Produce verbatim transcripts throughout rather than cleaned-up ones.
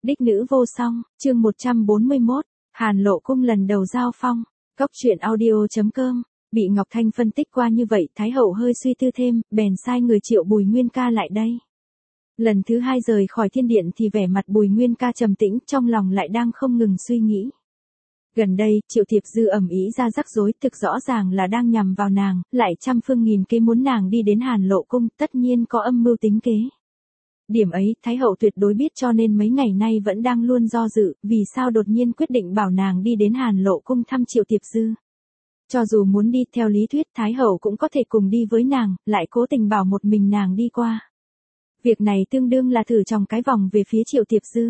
Đích nữ vô song, chương một trăm bốn mươi mốt, Hàn Lộ cung lần đầu giao phong. Cốc truyện audio.com, bị Ngọc Thanh phân tích qua như vậy, Thái hậu hơi suy tư thêm, bèn sai người triệu Bùi Nguyên Ca lại đây. Lần thứ hai rời khỏi thiên điện thì vẻ mặt Bùi Nguyên Ca trầm tĩnh, trong lòng lại đang không ngừng suy nghĩ. Gần đây, Triệu Thiệp Dư ầm ĩ ra rắc rối, thực rõ ràng là đang nhằm vào nàng, lại trăm phương nghìn kế muốn nàng đi đến Hàn Lộ cung, tất nhiên có âm mưu tính kế. Điểm ấy, Thái hậu tuyệt đối biết, cho nên mấy ngày nay vẫn đang luôn do dự, vì sao đột nhiên quyết định bảo nàng đi đến Hàn Lộ cung thăm Triệu Thiệp Dư. Cho dù muốn đi, theo lý thuyết Thái hậu cũng có thể cùng đi với nàng, lại cố tình bảo một mình nàng đi qua. Việc này tương đương là thử trong cái vòng về phía Triệu Thiệp Dư.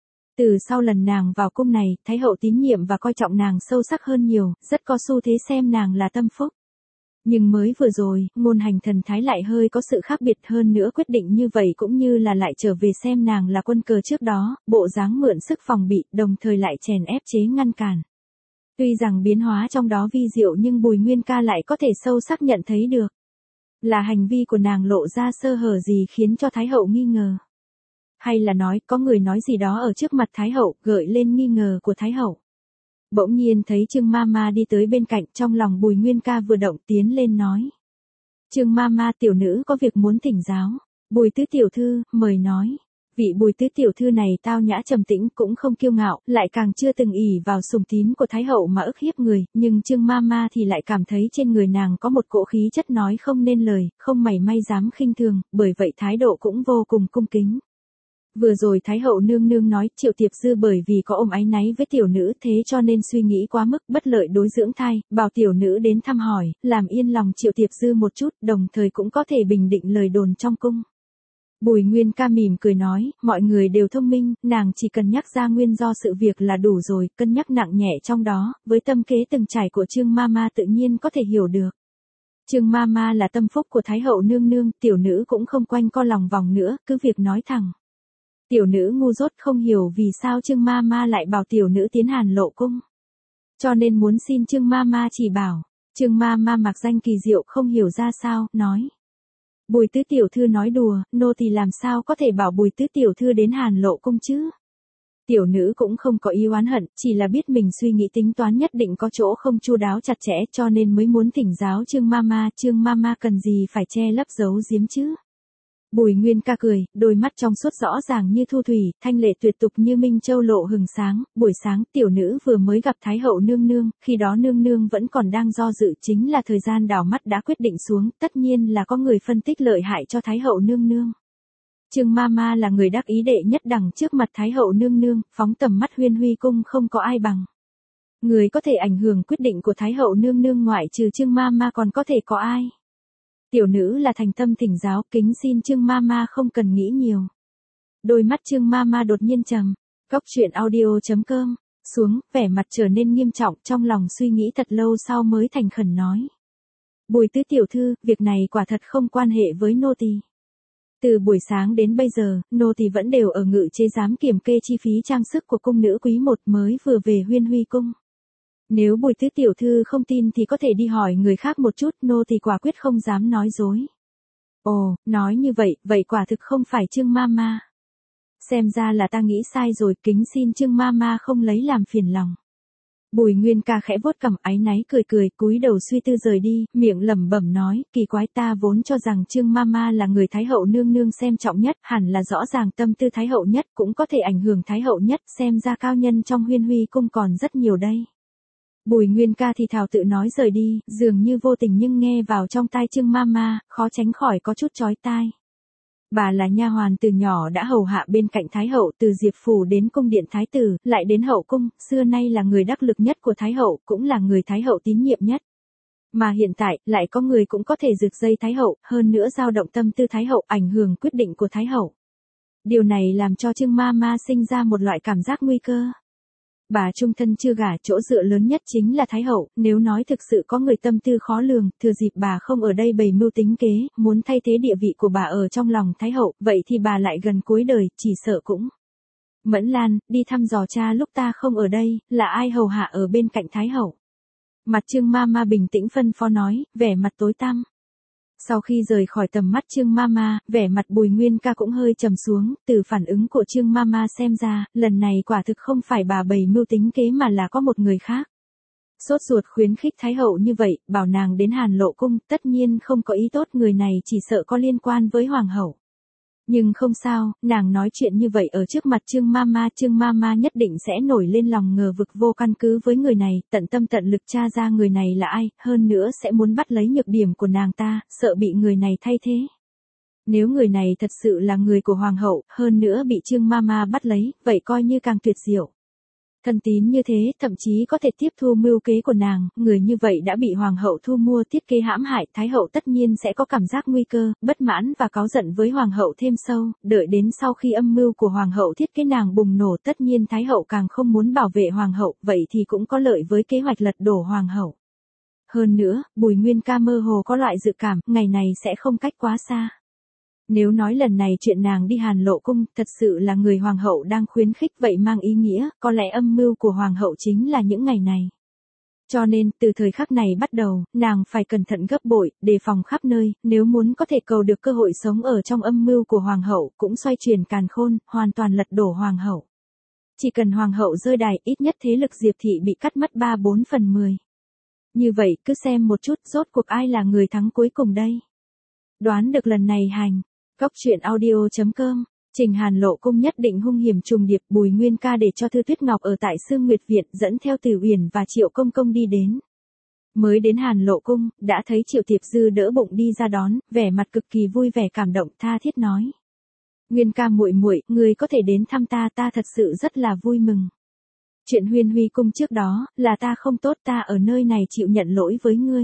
Từ sau lần nàng vào cung này, Thái hậu tín nhiệm và coi trọng nàng sâu sắc hơn nhiều, rất có xu thế xem nàng là tâm phúc. Nhưng mới vừa rồi, ngôn hành thần thái lại hơi có sự khác biệt, hơn nữa quyết định như vậy cũng như là lại trở về xem nàng là quân cờ trước đó, bộ dáng mượn sức phòng bị, đồng thời lại chèn ép chế ngăn cản. Tuy rằng biến hóa trong đó vi diệu nhưng Bùi Nguyên Ca lại có thể sâu sắc nhận thấy được. Là hành vi của nàng lộ ra sơ hở gì khiến cho Thái hậu nghi ngờ. Hay là nói, có người nói gì đó ở trước mặt Thái hậu, gợi lên nghi ngờ của Thái hậu. Bỗng nhiên thấy Trương Mama đi tới bên cạnh, trong lòng Bùi Nguyên Ca vừa động, tiến lên nói. Trương Mama, tiểu nữ có việc muốn thỉnh giáo. Bùi tứ tiểu thư, mời nói. Vị Bùi tứ tiểu thư này tao nhã trầm tĩnh, cũng không kiêu ngạo, lại càng chưa từng ỷ vào sùng tín của Thái hậu mà ức hiếp người, nhưng Trương Mama thì lại cảm thấy trên người nàng có một cỗ khí chất nói không nên lời, không mảy may dám khinh thường, bởi vậy thái độ cũng vô cùng cung kính. Vừa rồi Thái hậu nương nương nói Triệu Thiệp Dư bởi vì có ôm áy náy với tiểu nữ, thế cho nên suy nghĩ quá mức bất lợi đối dưỡng thai, bảo tiểu nữ đến thăm hỏi, làm yên lòng Triệu Thiệp Dư một chút, đồng thời cũng có thể bình định lời đồn trong cung. Bùi Nguyên Ca mỉm cười nói, mọi người đều thông minh, nàng chỉ cần nhắc ra nguyên do sự việc là đủ rồi, cân nhắc nặng nhẹ trong đó, với tâm kế từng trải của Trương Mama tự nhiên có thể hiểu được. Trương Mama là tâm phúc của Thái hậu nương nương, tiểu nữ cũng không quanh co lòng vòng nữa, cứ việc nói thẳng. Tiểu nữ ngu dốt không hiểu vì sao Trương Mama lại bảo tiểu nữ tiến Hàn Lộ cung. Cho nên muốn xin Trương Mama chỉ bảo. Trương Mama mặc danh kỳ diệu không hiểu ra sao, nói. Bùi tứ tiểu thư nói đùa, nô tỳ làm sao có thể bảo Bùi tứ tiểu thư đến Hàn Lộ cung chứ. Tiểu nữ cũng không có ý oán hận, chỉ là biết mình suy nghĩ tính toán nhất định có chỗ không chu đáo chặt chẽ, cho nên mới muốn thỉnh giáo Trương Mama. Trương Mama cần gì phải che lấp giấu giếm chứ. Bùi Nguyên Ca cười, đôi mắt trong suốt rõ ràng như thu thủy, thanh lệ tuyệt tục như minh châu lộ hừng sáng. Buổi sáng tiểu nữ vừa mới gặp Thái hậu nương nương, khi đó nương nương vẫn còn đang do dự, chính là thời gian đảo mắt đã quyết định xuống, tất nhiên là có người phân tích lợi hại cho Thái hậu nương nương. Trương Mama là người đắc ý đệ nhất đẳng trước mặt Thái hậu nương nương, phóng tầm mắt Huyên Huy cung không có ai bằng. Người có thể ảnh hưởng quyết định của Thái hậu nương nương ngoại trừ Trương Mama còn có thể có ai. Tiểu nữ là thành tâm thỉnh giáo, kính xin Trương Mama không cần nghĩ nhiều. Đôi mắt Trương Mama đột nhiên trầm. Cốc truyện audio.com, xuống, vẻ mặt trở nên nghiêm trọng, trong lòng suy nghĩ thật lâu sau mới thành khẩn nói. Bùi tứ tiểu thư, việc này quả thật không quan hệ với nô tỳ. Từ buổi sáng đến bây giờ, nô tỳ vẫn đều ở ngự chế giám kiểm kê chi phí trang sức của cung nữ quý một mới vừa về Huyên Huy cung. Nếu Bùi tứ tiểu thư không tin thì có thể đi hỏi người khác một chút, nô tỳ quả quyết không dám nói dối. Ồ, nói như vậy, vậy quả thực không phải Trương Mama. Xem ra là ta nghĩ sai rồi, kính xin Trương Mama không lấy làm phiền lòng. Bùi Nguyên Ca khẽ vuốt cằm áy náy cười cười, cúi đầu suy tư rời đi, miệng lẩm bẩm nói, kỳ quái, ta vốn cho rằng Trương Mama là người Thái hậu nương nương xem trọng nhất, hẳn là rõ ràng tâm tư Thái hậu nhất, cũng có thể ảnh hưởng Thái hậu nhất, xem ra cao nhân trong Huyên Huy cung còn rất nhiều đây. Bùi Nguyên Ca thì thào tự nói rời đi, dường như vô tình nhưng nghe vào trong tai Trương Mama, khó tránh khỏi có chút chói tai. Bà là nha hoàn từ nhỏ đã hầu hạ bên cạnh Thái hậu, từ Diệp phủ đến cung điện Thái tử, lại đến hậu cung, xưa nay là người đắc lực nhất của Thái hậu, cũng là người Thái hậu tín nhiệm nhất. Mà hiện tại, lại có người cũng có thể rực dây Thái hậu, hơn nữa dao động tâm tư Thái hậu, ảnh hưởng quyết định của Thái hậu. Điều này làm cho Trương Mama sinh ra một loại cảm giác nguy cơ. Bà trung thân chưa gả, chỗ dựa lớn nhất chính là Thái hậu, nếu nói thực sự có người tâm tư khó lường, thừa dịp bà không ở đây bày mưu tính kế, muốn thay thế địa vị của bà ở trong lòng Thái hậu, vậy thì bà lại gần cuối đời, chỉ sợ cũng. Mẫn Lan, đi thăm dò cha lúc ta không ở đây, là ai hầu hạ ở bên cạnh Thái hậu. Mặt Trương Mama bình tĩnh phân phó nói, vẻ mặt tối tăm. Sau khi rời khỏi tầm mắt Trương Mama, vẻ mặt Bùi Nguyên Ca cũng hơi trầm xuống, từ phản ứng của Trương Mama xem ra, lần này quả thực không phải bà bày mưu tính kế mà là có một người khác. Sốt ruột khuyến khích Thái hậu như vậy, bảo nàng đến Hàn Lộ cung, tất nhiên không có ý tốt, người này chỉ sợ có liên quan với hoàng hậu. Nhưng không sao, nàng nói chuyện như vậy ở trước mặt Trương Mama, Trương Mama nhất định sẽ nổi lên lòng ngờ vực vô căn cứ với người này, tận tâm tận lực tra ra người này là ai, hơn nữa sẽ muốn bắt lấy nhược điểm của nàng ta, sợ bị người này thay thế. Nếu người này thật sự là người của hoàng hậu, hơn nữa bị Trương Mama bắt lấy, vậy coi như càng tuyệt diệu. Thân tín như thế, thậm chí có thể tiếp thu mưu kế của nàng, người như vậy đã bị hoàng hậu thu mua thiết kế hãm hại, Thái hậu tất nhiên sẽ có cảm giác nguy cơ, bất mãn và cáu giận với hoàng hậu thêm sâu, đợi đến sau khi âm mưu của hoàng hậu thiết kế nàng bùng nổ, tất nhiên Thái hậu càng không muốn bảo vệ hoàng hậu, vậy thì cũng có lợi với kế hoạch lật đổ hoàng hậu. Hơn nữa, Bùi Nguyên Ca mơ hồ có loại dự cảm, ngày này sẽ không cách quá xa. Nếu nói lần này chuyện nàng đi Hàn Lộ cung, thật sự là người hoàng hậu đang khuyến khích, vậy mang ý nghĩa, có lẽ âm mưu của hoàng hậu chính là những ngày này. Cho nên, từ thời khắc này bắt đầu, nàng phải cẩn thận gấp bội, đề phòng khắp nơi, nếu muốn có thể cầu được cơ hội sống ở trong âm mưu của hoàng hậu, cũng xoay chuyển càn khôn, hoàn toàn lật đổ hoàng hậu. Chỉ cần hoàng hậu rơi đài, ít nhất thế lực Diệp thị bị cắt mất ba bốn phần mười. Như vậy, cứ xem một chút, rốt cuộc ai là người thắng cuối cùng đây? Đoán được lần này hành. Góc truyện audio chấm com, trình Hàn Lộ cung nhất định hung hiểm trùng điệp, Bùi Nguyên Ca để cho Thư Tuyết Ngọc ở tại Sương Nguyệt Viện, dẫn theo Từ Uyển và Triệu Công Công đi đến. Mới đến Hàn Lộ cung, đã thấy Triệu Tiệp Dư đỡ bụng đi ra đón, vẻ mặt cực kỳ vui vẻ cảm động, tha thiết nói: "Nguyên Ca muội muội, ngươi có thể đến thăm ta, ta thật sự rất là vui mừng. Chuyện Huyên Huy cung trước đó, là ta không tốt, ta ở nơi này chịu nhận lỗi với ngươi."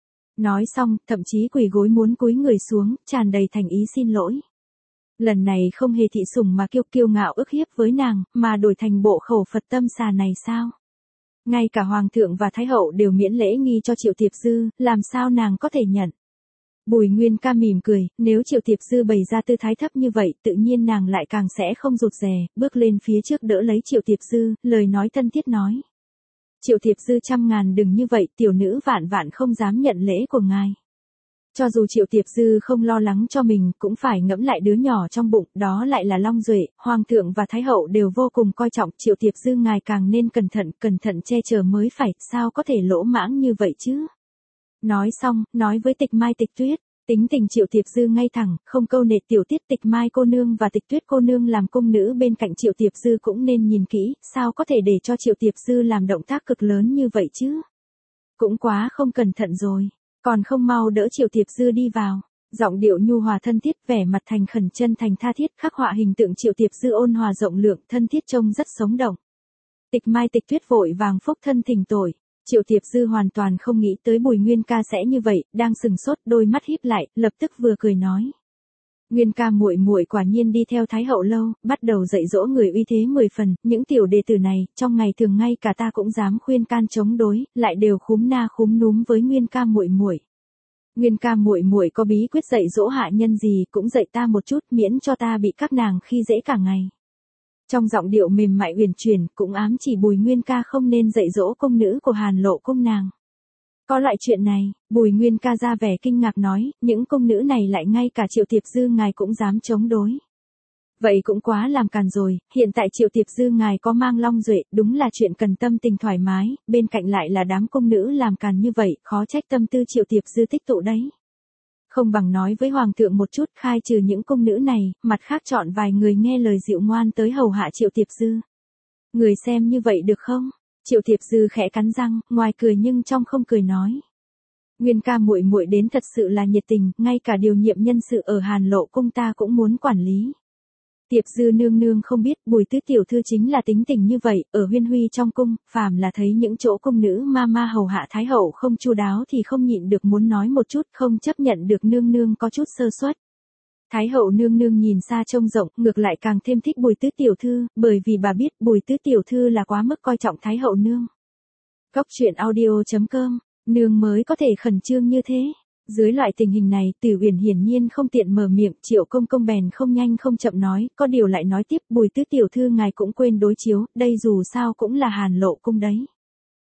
Nói xong, thậm chí quỳ gối muốn cúi người xuống, tràn đầy thành ý xin lỗi. Lần này không hề thị sủng mà kiêu kiêu ngạo ức hiếp với nàng, mà đổi thành bộ khẩu Phật tâm xà này sao? Ngay cả Hoàng thượng và Thái hậu đều miễn lễ nghi cho Triệu Tiệp Dư, làm sao nàng có thể nhận? Bùi Nguyên Ca mỉm cười, nếu Triệu Tiệp Dư bày ra tư thái thấp như vậy, tự nhiên nàng lại càng sẽ không rụt rè, bước lên phía trước đỡ lấy Triệu Tiệp Dư, lời nói thân thiết nói: "Triệu Tiệp Dư trăm ngàn đừng như vậy, tiểu nữ vạn vạn không dám nhận lễ của ngài." Cho dù Triệu Tiệp Dư không lo lắng cho mình, cũng phải ngẫm lại đứa nhỏ trong bụng, đó lại là Long Duệ, Hoàng thượng và Thái hậu đều vô cùng coi trọng, Triệu Tiệp Dư ngài càng nên cẩn thận, cẩn thận che chở mới phải, sao có thể lỗ mãng như vậy chứ? Nói xong, nói với Tịch Mai Tịch Tuyết, tính tình Triệu Tiệp Dư ngay thẳng, không câu nệ tiểu tiết, Tịch Mai cô nương và Tịch Tuyết cô nương làm cung nữ bên cạnh Triệu Tiệp Dư cũng nên nhìn kỹ, sao có thể để cho Triệu Tiệp Dư làm động tác cực lớn như vậy chứ? Cũng quá không cẩn thận rồi, còn không mau đỡ Triệu Tiệp Dư đi vào. Giọng điệu nhu hòa thân thiết, vẻ mặt thành khẩn chân thành tha thiết, khắc họa hình tượng Triệu Tiệp Dư ôn hòa rộng lượng, thân thiết trông rất sống động. Tịch Mai Tịch Tuyết vội vàng phúc thân thỉnh tội. Triệu Tiệp Dư hoàn toàn không nghĩ tới Bùi Nguyên Ca sẽ như vậy, đang sừng sốt, đôi mắt híp lại, lập tức vừa cười nói: "Nguyên Ca muội muội quả nhiên đi theo Thái hậu lâu, bắt đầu dạy dỗ người uy thế mười phần, những tiểu đệ tử này, trong ngày thường ngay cả ta cũng dám khuyên can chống đối, lại đều khúm na khúm núm với Nguyên Ca muội muội. Nguyên Ca muội muội có bí quyết dạy dỗ hạ nhân gì, cũng dạy ta một chút, miễn cho ta bị các nàng khi dễ cả ngày." Trong giọng điệu mềm mại uyển chuyển, cũng ám chỉ Bùi Nguyên Ca không nên dạy dỗ công nữ của Hàn Lộ cung nàng. Có loại chuyện này, Bùi Nguyên Ca ra vẻ kinh ngạc nói, những công nữ này lại ngay cả Triệu Tiệp Dư ngài cũng dám chống đối. Vậy cũng quá làm càn rồi, hiện tại Triệu Tiệp Dư ngài có mang Long Duệ, đúng là chuyện cần tâm tình thoải mái, bên cạnh lại là đám công nữ làm càn như vậy, khó trách tâm tư Triệu Tiệp Dư tích tụ đấy. Không bằng nói với Hoàng thượng một chút, khai trừ những công nữ này, mặt khác chọn vài người nghe lời dịu ngoan tới hầu hạ Triệu Tiệp Dư. Người xem như vậy được không? Triệu Tiệp Dư khẽ cắn răng, ngoài cười nhưng trong không cười nói: "Nguyên Ca muội muội đến thật sự là nhiệt tình, ngay cả điều nhiệm nhân sự ở Hàn Lộ cung ta cũng muốn quản lý." Tiệp Dư nương nương không biết, Bùi tứ tiểu thư chính là tính tình như vậy, ở Huyên Huy trong cung, phàm là thấy những chỗ cung nữ ma ma hầu hạ Thái hậu không chu đáo thì không nhịn được muốn nói một chút, không chấp nhận được nương nương có chút sơ suất. Thái hậu nương nương nhìn xa trông rộng, ngược lại càng thêm thích Bùi tứ tiểu thư, bởi vì bà biết Bùi tứ tiểu thư là quá mức coi trọng Thái hậu nương. Góc truyện audio chấm com, nương mới có thể khẩn trương như thế. Dưới loại tình hình này, Từ Uyển hiển nhiên không tiện mở miệng, Triệu Công Công bèn không nhanh không chậm nói, có điều lại nói tiếp, Bùi tứ tiểu thư ngài cũng quên đối chiếu, đây dù sao cũng là Hàn Lộ cung đấy.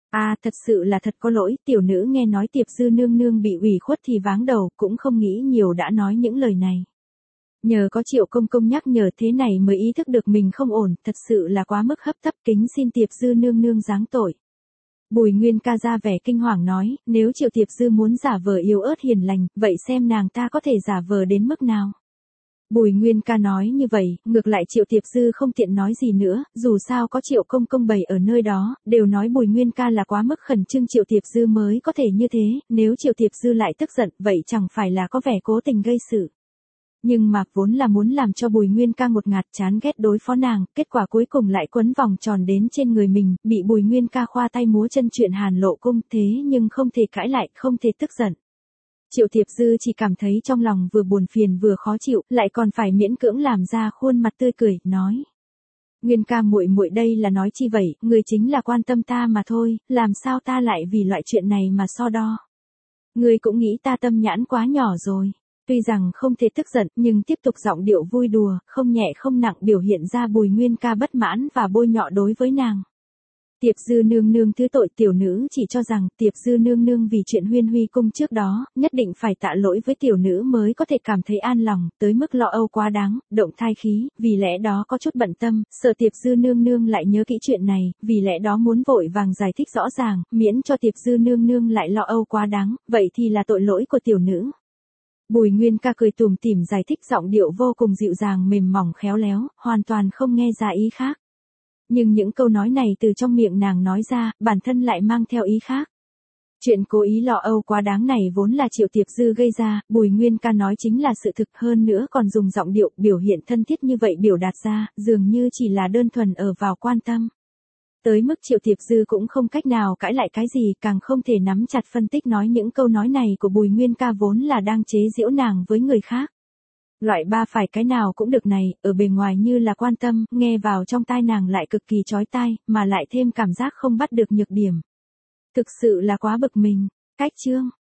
À thật sự là thật có lỗi, tiểu nữ nghe nói Tiệp Dư nương nương bị ủy khuất thì váng đầu, cũng không nghĩ nhiều đã nói những lời này. Nhờ có Triệu công công nhắc nhở thế này mới ý thức được mình không ổn, thật sự là quá mức hấp tấp, kính xin Tiệp Dư nương nương giáng tội. Bùi Nguyên ca ra vẻ kinh hoàng nói, nếu Triệu Tiệp Dư muốn giả vờ yếu ớt hiền lành, vậy xem nàng ta có thể giả vờ đến mức nào. Bùi Nguyên ca nói như vậy, ngược lại Triệu Tiệp Dư không tiện nói gì nữa, dù sao có Triệu công công bày ở nơi đó, đều nói Bùi Nguyên ca là quá mức khẩn trương Triệu Tiệp Dư mới có thể như thế, nếu Triệu Tiệp Dư lại tức giận, vậy chẳng phải là có vẻ cố tình gây sự. Nhưng mà vốn là muốn làm cho Bùi Nguyên ca ngột ngạt chán ghét đối phó nàng, kết quả cuối cùng lại quấn vòng tròn đến trên người mình, bị Bùi Nguyên ca khoa tay múa chân chuyện Hàn Lộ cung, thế nhưng không thể cãi lại, không thể tức giận. Triệu Tiệp Dư chỉ cảm thấy trong lòng vừa buồn phiền vừa khó chịu, lại còn phải miễn cưỡng làm ra khuôn mặt tươi cười, nói: "Nguyên ca muội muội đây là nói chi vậy, người chính là quan tâm ta mà thôi, làm sao ta lại vì loại chuyện này mà so đo. Ngươi cũng nghĩ ta tâm nhãn quá nhỏ rồi." Tuy rằng không thể tức giận, nhưng tiếp tục giọng điệu vui đùa, không nhẹ không nặng biểu hiện ra Bùi Nguyên ca bất mãn và bôi nhọ đối với nàng. Tiệp Dư nương nương thứ tội, tiểu nữ chỉ cho rằng Tiệp Dư nương nương vì chuyện Huyên Huy cung trước đó, nhất định phải tạ lỗi với tiểu nữ mới có thể cảm thấy an lòng, tới mức lo âu quá đáng, động thai khí, vì lẽ đó có chút bận tâm, sợ Tiệp Dư nương nương lại nhớ kỹ chuyện này, vì lẽ đó muốn vội vàng giải thích rõ ràng, miễn cho Tiệp Dư nương nương lại lo âu quá đáng, vậy thì là tội lỗi của tiểu nữ. Bùi Nguyên ca cười tủm tỉm giải thích, giọng điệu vô cùng dịu dàng mềm mỏng khéo léo, hoàn toàn không nghe ra ý khác. Nhưng những câu nói này từ trong miệng nàng nói ra, bản thân lại mang theo ý khác. Chuyện cố ý lo âu quá đáng này vốn là Triệu Tiệp Dư gây ra, Bùi Nguyên ca nói chính là sự thực, hơn nữa còn dùng giọng điệu biểu hiện thân thiết như vậy biểu đạt ra, dường như chỉ là đơn thuần ở vào quan tâm. Tới mức Triệu Tiệp Dư cũng không cách nào cãi lại cái gì, càng không thể nắm chặt phân tích nói những câu nói này của Bùi Nguyên ca vốn là đang chế giễu nàng với người khác. Loại ba phải cái nào cũng được này, ở bề ngoài như là quan tâm, nghe vào trong tai nàng lại cực kỳ chói tai, mà lại thêm cảm giác không bắt được nhược điểm. Thực sự là quá bực mình. Cách chương